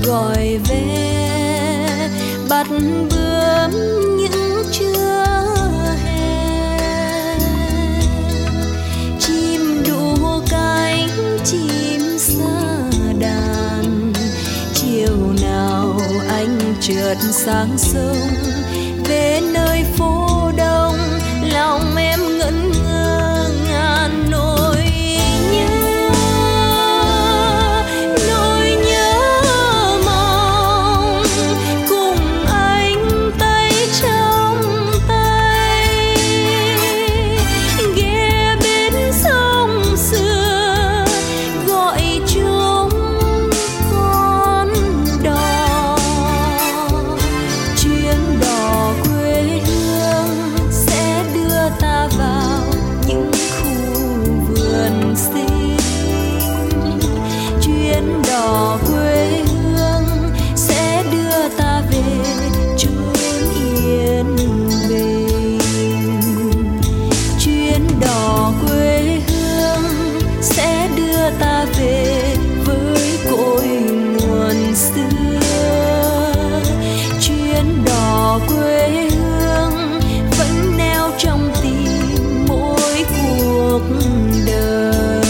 gọi về bắt bướm những trưa hè. Chim đu cánh chim xa đàn, chiều nào anh trượt sang sông về nơi phố đông, lòng em ngẩn ngơ ngàn nỗi nhớ, nỗi nhớ mong cùng anh tay trong tay ghé bên sông xưa gọi chúng con đò. Chuyến đò quê hương sẽ đưa ta vào những khu vườn xinh. Chuyến đò quê hương sẽ đưa ta về chốn yên bình. Chuyến đò quê hương sẽ đưa ta về với cội nguồn xưa. Chuyến đò quê hương vẫn neo trong tim mỗi cuộc đời.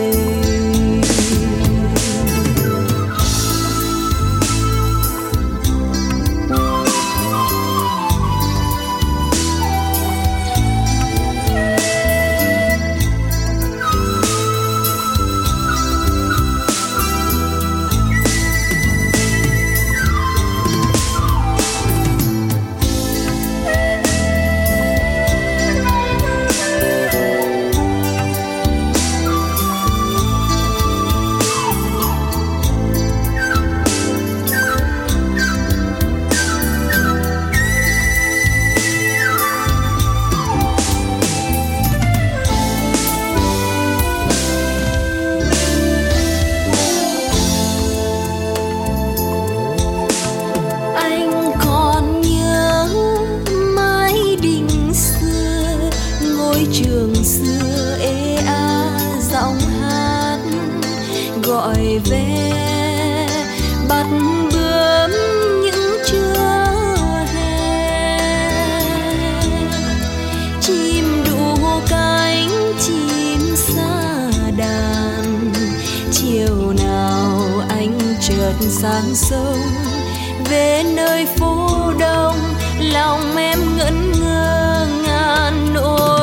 Anh còn nhớ mái đình xưa, ngôi trường xưa ê a giọng hát gọi về bắt bướm những trưa hè. Chim đu cánh chim xa đàn, chiều nào anh trượt sang sông về nơi phố đông, lòng em ngẩn ngơ ngàn nỗi